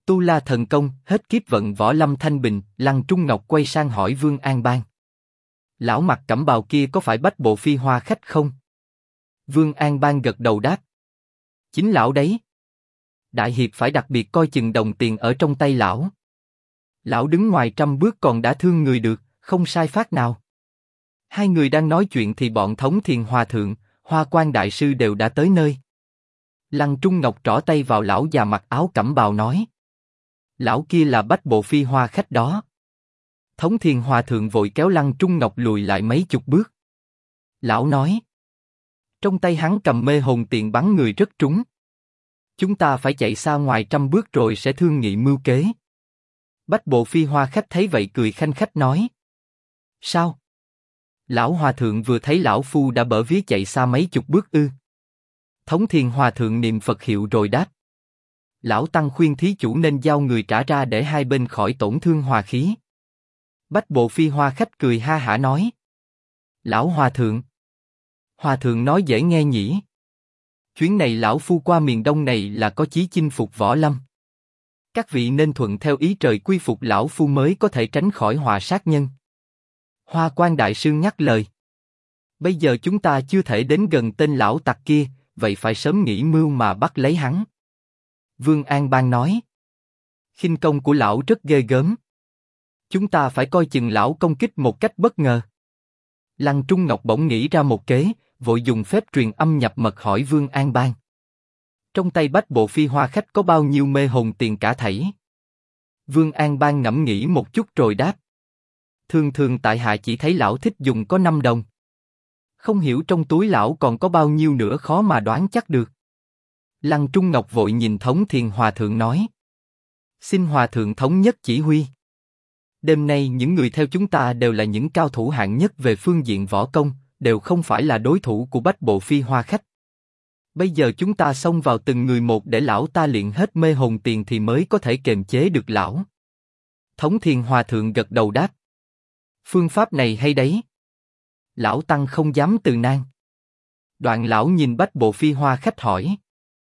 Tu La thần công, hết kiếp vận võ lâm thanh bình. Lăng Trung Ngọc quay sang hỏi Vương An Bang. Lão mặc cẩm bào kia có phải Bách Bộ Phi Hoa khách không? Vương An Bang gật đầu đáp. Chính lão đấy. Đại hiệp phải đặc biệt coi chừng đồng tiền ở trong tay lão. Lão đứng ngoài 100 bước còn đã thương người được, không sai phát nào. Hai người đang nói chuyện thì bọn Thống Thiền Hòa Thượng, Hoa Quan Đại Sư đều đã tới nơi. Lăng Trung Ngọc trỏ tay vào lão già mặc áo cẩm bào nói. Lão kia là Bách Bộ Phi Hoa khách đó. Thống Thiền Hòa Thượng vội kéo Lăng Trung Ngọc lùi lại mấy chục bước. Lão nói. Trong tay hắn cầm mê hồn tiền bắn người rất trúng. Chúng ta phải chạy xa ngoài 100 bước rồi sẽ thương nghị mưu kế. Bách Bộ Phi Hoa khách thấy vậy cười khanh khách nói. Sao? Lão Hòa Thượng vừa thấy lão phu đã bở vía chạy xa mấy chục bước ư? Thống Thiền Hòa Thượng niệm Phật hiệu rồi đáp. Lão Tăng khuyên thí chủ nên giao người trả ra để hai bên khỏi tổn thương hòa khí. Bách Bộ Phi Hoa khách cười ha hả nói. Lão Hòa Thượng. Hòa Thượng nói dễ nghe nhỉ. Chuyến này lão phu qua miền Đông này là có chí chinh phục võ lâm. Các vị nên thuận theo ý trời quy phục lão phu mới có thể tránh khỏi họa sát nhân. Hoa Quan Đại Sư nhắc lời. Bây giờ chúng ta chưa thể đến gần tên lão tặc kia, vậy phải sớm nghĩ mưu mà bắt lấy hắn. Vương An Bang nói. Khinh công của lão rất ghê gớm. Chúng ta phải coi chừng lão công kích một cách bất ngờ. Lăng Trung Ngọc bỗng nghĩ ra một kế, vội dùng phép truyền âm nhập mật hỏi Vương An Bang. Trong tay Bách Bộ Phi Hoa khách có bao nhiêu mê hồn tiền cả thảy? Vương An Bang ngẫm nghĩ một chút rồi đáp. Thường tại hạ chỉ thấy lão thích dùng có 5 đồng. Không hiểu trong túi lão còn có bao nhiêu nữa khó mà đoán chắc được. Lăng Trung Ngọc vội nhìn Thống Thiền Hòa Thượng nói. Xin Hòa Thượng thống nhất chỉ huy. Đêm nay những người theo chúng ta đều là những cao thủ hạng nhất về phương diện võ công, đều không phải là đối thủ của Bách Bộ Phi Hoa khách. Bây giờ chúng ta xông vào từng người một để lão ta luyện hết mê hồn tiền thì mới có thể kiềm chế được lão. Thống Thiền Hòa Thượng gật đầu đáp. Phương pháp này hay đấy. Lão Tăng không dám từ nan. Đoạn lão nhìn Bách Bộ Phi Hoa khách hỏi.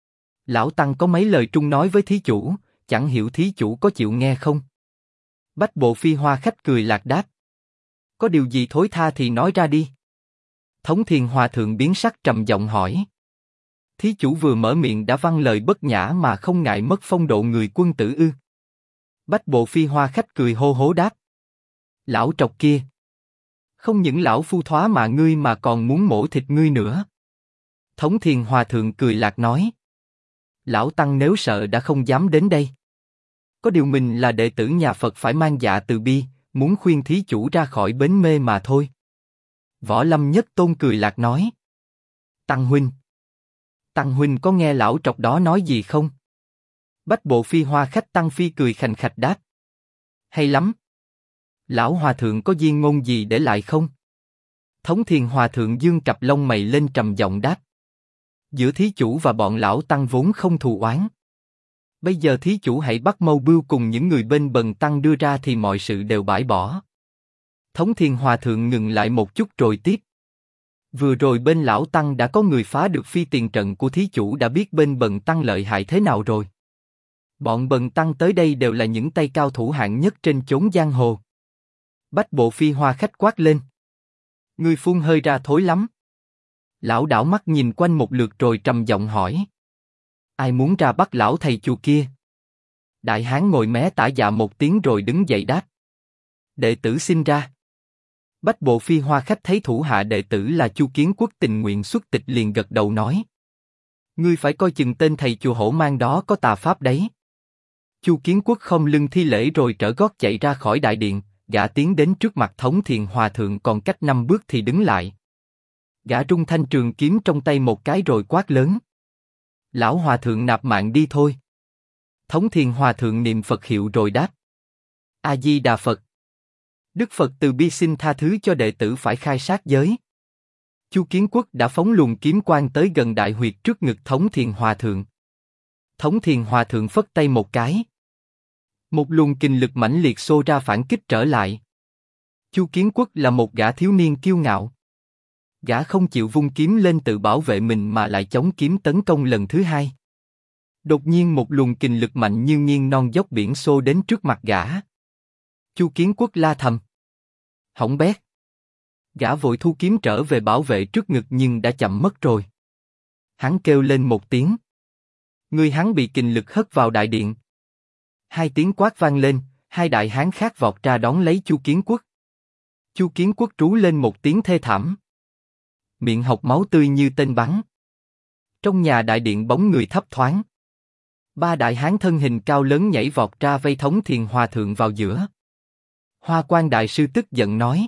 Lão Tăng có mấy lời trung nói với thí chủ, chẳng hiểu thí chủ có chịu nghe không? Bách Bộ Phi Hoa khách cười lạc đáp. Có điều gì thối tha thì nói ra đi. Thống Thiền Hòa Thượng biến sắc trầm giọng hỏi. Thí chủ vừa mở miệng đã văng lời bất nhã mà không ngại mất phong độ người quân tử ư? Bách Bộ Phi Hoa khách cười hô hố đáp. Lão trọc kia. Không những lão phu thoá mà ngươi mà còn muốn mổ thịt ngươi nữa. Thống Thiền Hòa Thượng cười lạc nói. Lão Tăng nếu sợ đã không dám đến đây. Có điều mình là đệ tử nhà Phật phải mang dạ từ bi, muốn khuyên thí chủ ra khỏi bến mê mà thôi. Võ Lâm Nhất Tôn cười lạc nói. Tăng huynh có nghe lão trọc đó nói gì không? Bách Bộ Phi Hoa khách Tăng Phi cười khành khạch đáp. Hay lắm. Lão Hòa Thượng có viên ngôn gì để lại không? Thống Thiền Hòa Thượng dương cặp lông mày lên trầm giọng đáp. Giữa thí chủ và bọn lão Tăng vốn không thù oán. Bây giờ thí chủ hãy bắt mâu bưu cùng những người bên bần Tăng đưa ra thì mọi sự đều bãi bỏ. Thống Thiền Hòa Thượng ngừng lại một chút rồi tiếp. Vừa rồi bên lão Tăng đã có người phá được phi tiền trận của thí chủ đã biết bên bần Tăng lợi hại thế nào rồi. Bọn bần Tăng tới đây đều là những tay cao thủ hạng nhất trên chốn giang hồ. Bách Bộ Phi Hoa khách quát lên. Ngươi phun hơi ra thối lắm. Lão đảo mắt nhìn quanh một lượt rồi trầm giọng hỏi. Ai muốn ra bắt lão thầy chùa kia? Đại hán ngồi mé tả dạ một tiếng rồi đứng dậy đáp. Đệ tử xin ra. Bách Bộ Phi Hoa khách thấy thủ hạ đệ tử là Chu Kiến Quốc tình nguyện xuất tịch liền gật đầu nói. Ngươi phải coi chừng tên thầy chùa hổ mang đó có tà pháp đấy. Chu Kiến Quốc khom lưng thi lễ rồi trở gót chạy ra khỏi đại điện, gã tiến đến trước mặt Thống Thiền Hòa Thượng còn cách 5 bước thì đứng lại. Gã rung thanh trường kiếm trong tay một cái rồi quát lớn. Lão Hòa Thượng nạp mạng đi thôi. Thống Thiền Hòa Thượng niệm Phật hiệu rồi đáp. A Di Đà Phật. Đức Phật từ bi xin tha thứ cho đệ tử phải khai sát giới. Chu Kiến Quốc đã phóng luồng kiếm quang tới gần đại huyệt trước ngực Thống Thiền Hòa Thượng. Thống Thiền Hòa Thượng phất tay một cái. Một luồng kình lực mãnh liệt xô ra phản kích trở lại. Chu Kiến Quốc là một gã thiếu niên kiêu ngạo. Gã không chịu vung kiếm lên tự bảo vệ mình mà lại chống kiếm tấn công lần thứ hai. Đột nhiên một luồng kình lực mạnh như nghiêng non dốc biển xô đến trước mặt gã. Chu Kiến Quốc la thầm. Hỏng bét. Gã vội thu kiếm trở về bảo vệ trước ngực nhưng đã chậm mất rồi. Hắn kêu lên một tiếng. Người hắn bị kình lực hất vào đại điện. Hai tiếng quát vang lên, hai đại hán khác vọt ra đón lấy Chu Kiến Quốc. Chu Kiến Quốc trú lên một tiếng thê thảm. Miệng hộc máu tươi như tên bắn. Trong nhà đại điện bóng người thấp thoáng. Ba đại hán thân hình cao lớn nhảy vọt ra vây Thống Thiền Hòa Thượng vào giữa. Hoa Quan Đại Sư tức giận nói.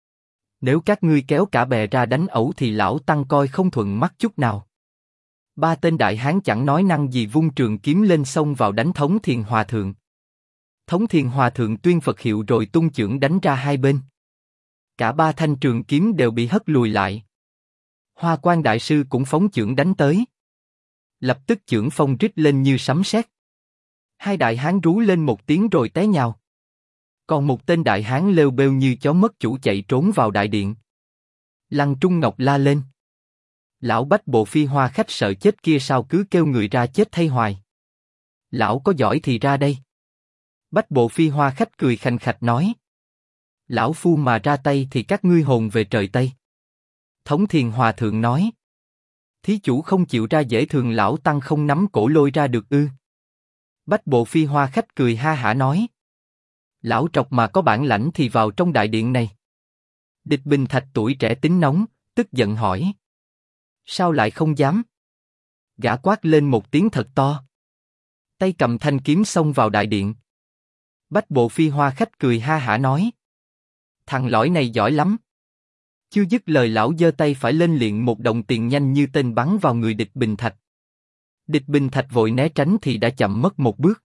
Nếu các ngươi kéo cả bè ra đánh ẩu thì lão tăng coi không thuận mắt chút nào. Ba tên đại hán chẳng nói năng gì vung trường kiếm lên xông vào đánh Thống Thiền Hòa Thượng. Thống Thiền Hòa Thượng tuyên Phật hiệu rồi tung chưởng đánh ra hai bên. Cả ba thanh trường kiếm đều bị hất lùi lại. Hoa Quan Đại Sư cũng phóng chưởng đánh tới. Lập tức chưởng phong rít lên như sấm sét. Hai đại hán rú lên một tiếng rồi té nhào. Còn một tên đại hán lêu bêu như chó mất chủ chạy trốn vào đại điện. Lăng Trung Ngọc la lên. Lão Bách Bộ Phi Hoa khách sợ chết kia sao cứ kêu người ra chết thay hoài. Lão có giỏi thì ra đây. Bách Bộ Phi Hoa khách cười khành khạch nói. Lão phu mà ra tay thì các ngươi hồn về trời Tây. Thống Thiền Hòa Thượng nói. Thí chủ không chịu ra dễ thường lão tăng không nắm cổ lôi ra được ư? Bách Bộ Phi Hoa khách cười ha hả nói. Lão trọc mà có bản lãnh thì vào trong đại điện này. Địch Bình Thạch tuổi trẻ tính nóng, tức giận hỏi. Sao lại không dám? Gã quát lên một tiếng thật to. Tay cầm thanh kiếm xông vào đại điện. Bách Bộ Phi Hoa khách cười ha hả nói. Thằng lõi này giỏi lắm. Chưa dứt lời lão giơ tay phải lên liền một đồng tiền nhanh như tên bắn vào người Địch Bình Thạch. Địch Bình Thạch vội né tránh thì đã chậm mất một bước.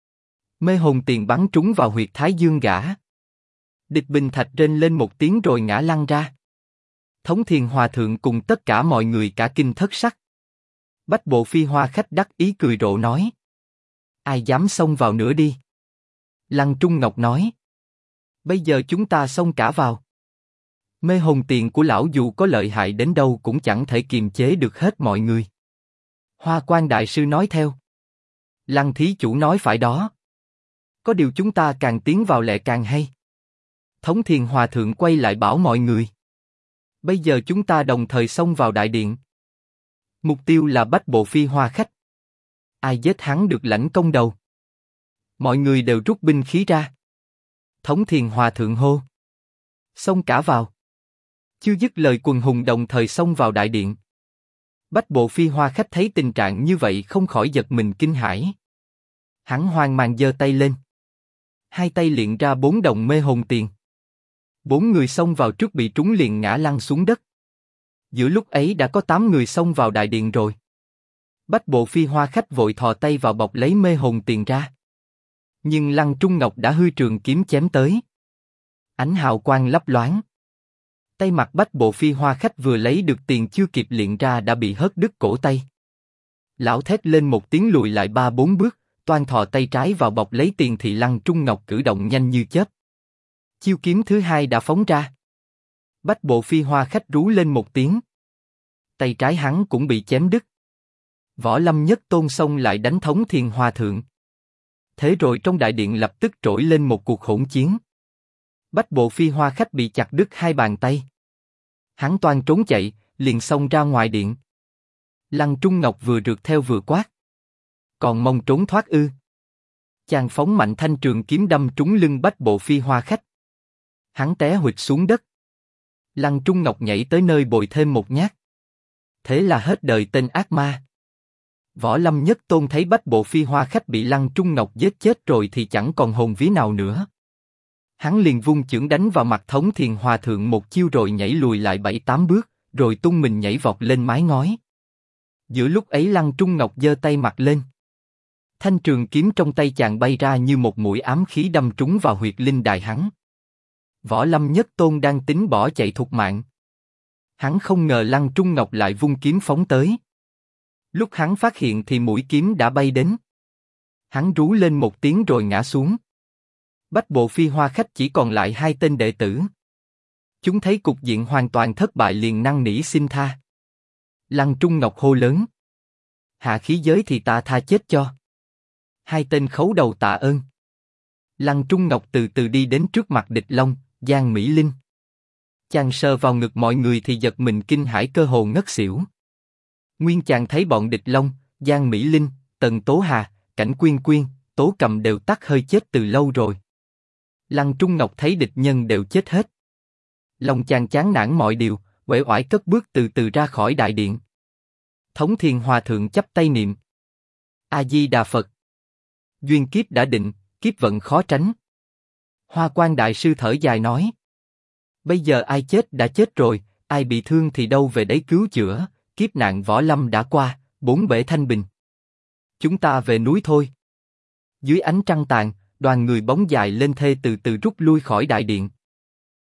Mê hồn tiền bắn trúng vào huyệt thái dương gã. Địch Bình Thạch rên lên một tiếng rồi ngã lăn ra. Thống Thiền Hòa Thượng cùng tất cả mọi người cả kinh thất sắc. Bách Bộ Phi Hoa khách đắc ý cười rộ nói. Ai dám xông vào nữa đi. Lăng Trung Ngọc nói. Bây giờ chúng ta xông cả vào. Mê hồn tiền của lão dù có lợi hại đến đâu cũng chẳng thể kiềm chế được hết mọi người. Hoa Quan Đại Sư nói theo. Lăng thí chủ nói phải đó. Có điều chúng ta càng tiến vào lẹ càng hay. Thống Thiền Hòa Thượng quay lại bảo mọi người. Bây giờ chúng ta đồng thời xông vào đại điện. Mục tiêu là Bách Bộ Phi Hoa khách. Ai giết hắn được lãnh công đầu. Mọi người đều rút binh khí ra. Thống Thiền Hòa Thượng hô. Xông cả vào. Chưa dứt lời quần hùng đồng thời xông vào đại điện. Bách Bộ Phi Hoa khách thấy tình trạng như vậy không khỏi giật mình kinh hãi. Hắn hoang mang giơ tay lên. Hai tay liền ra 4 đồng mê hồn tiền. 4 người xông vào trước bị trúng liền ngã lăn xuống đất. Giữa lúc ấy đã có 8 người xông vào đại điện rồi. Bách Bộ Phi Hoa khách vội thò tay vào bọc lấy mê hồn tiền ra. Nhưng Lăng Trung Ngọc đã hư trường kiếm chém tới. Ánh hào quang lấp loáng. Tay mặt Bách Bộ Phi Hoa khách vừa lấy được tiền chưa kịp luyện ra đã bị hất đứt cổ tay. Lão thét lên một tiếng lùi lại 3-4 bước, toan thò tay trái vào bọc lấy tiền thì Lăng Trung Ngọc cử động nhanh như chớp. Chiêu kiếm thứ hai đã phóng ra. Bách Bộ Phi Hoa khách rú lên một tiếng. Tay trái hắn cũng bị chém đứt. Võ Lâm Nhất Tôn xông lại đánh Thống Thiền Hòa Thượng. Thế rồi trong đại điện lập tức trỗi lên một cuộc hỗn chiến. Bách Bộ Phi Hoa khách bị chặt đứt hai bàn tay. Hắn toan trốn chạy, liền xông ra ngoài điện. Lăng Trung Ngọc vừa rượt theo vừa quát. Còn mong trốn thoát ư? Chàng phóng mạnh thanh trường kiếm đâm trúng lưng Bách Bộ Phi Hoa khách. Hắn té huỵch xuống đất. Lăng Trung Ngọc nhảy tới nơi bồi thêm một nhát. Thế là hết đời tên ác ma. Võ Lâm Nhất Tôn thấy Bách Bộ Phi Hoa khách bị Lăng Trung Ngọc giết chết rồi thì chẳng còn hồn vía nào nữa. Hắn liền vung chưởng đánh vào mặt Thống Thiền Hòa Thượng một chiêu rồi nhảy lùi lại 7-8 bước, rồi tung mình nhảy vọt lên mái ngói. Giữa lúc ấy Lăng Trung Ngọc giơ tay mặt lên. Thanh trường kiếm trong tay chàng bay ra như một mũi ám khí đâm trúng vào huyệt linh đài hắn. Võ Lâm Nhất Tôn đang tính bỏ chạy thục mạng. Hắn không ngờ Lăng Trung Ngọc lại vung kiếm phóng tới. Lúc hắn phát hiện thì mũi kiếm đã bay đến. Hắn rú lên một tiếng rồi ngã xuống. Bách Bộ Phi Hoa khách chỉ còn lại 2 tên đệ tử. Chúng thấy cục diện hoàn toàn thất bại liền năn nỉ xin tha. Lăng Trung Ngọc hô lớn. Hạ khí giới thì ta tha chết cho. Hai tên khấu đầu tạ ơn. Lăng Trung Ngọc từ từ đi đến trước mặt Địch Long, Giang Mỹ Linh. Chàng sờ vào ngực mọi người thì giật mình kinh hãi cơ hồ ngất xỉu. Nguyên chàng thấy bọn Địch Long, Giang Mỹ Linh, Tần Tố Hà, Cảnh Quyên Quyên, Tố Cầm đều tắt hơi chết từ lâu rồi. Lăng Trung Ngọc thấy địch nhân đều chết hết. Lòng chàng chán nản mọi điều, uể oải cất bước từ từ ra khỏi đại điện. Thống Thiền Hòa Thượng chắp tay niệm: A Di Đà Phật. Duyên kiếp đã định, kiếp vận khó tránh. Hoa Quan Đại Sư thở dài nói: bây giờ ai chết đã chết rồi, ai bị thương thì đâu về đấy cứu chữa, kiếp nạn võ lâm đã qua, bốn bể thanh bình. Chúng ta về núi thôi. Dưới ánh trăng tàn, đoàn người bóng dài lên thê từ từ rút lui khỏi đại điện.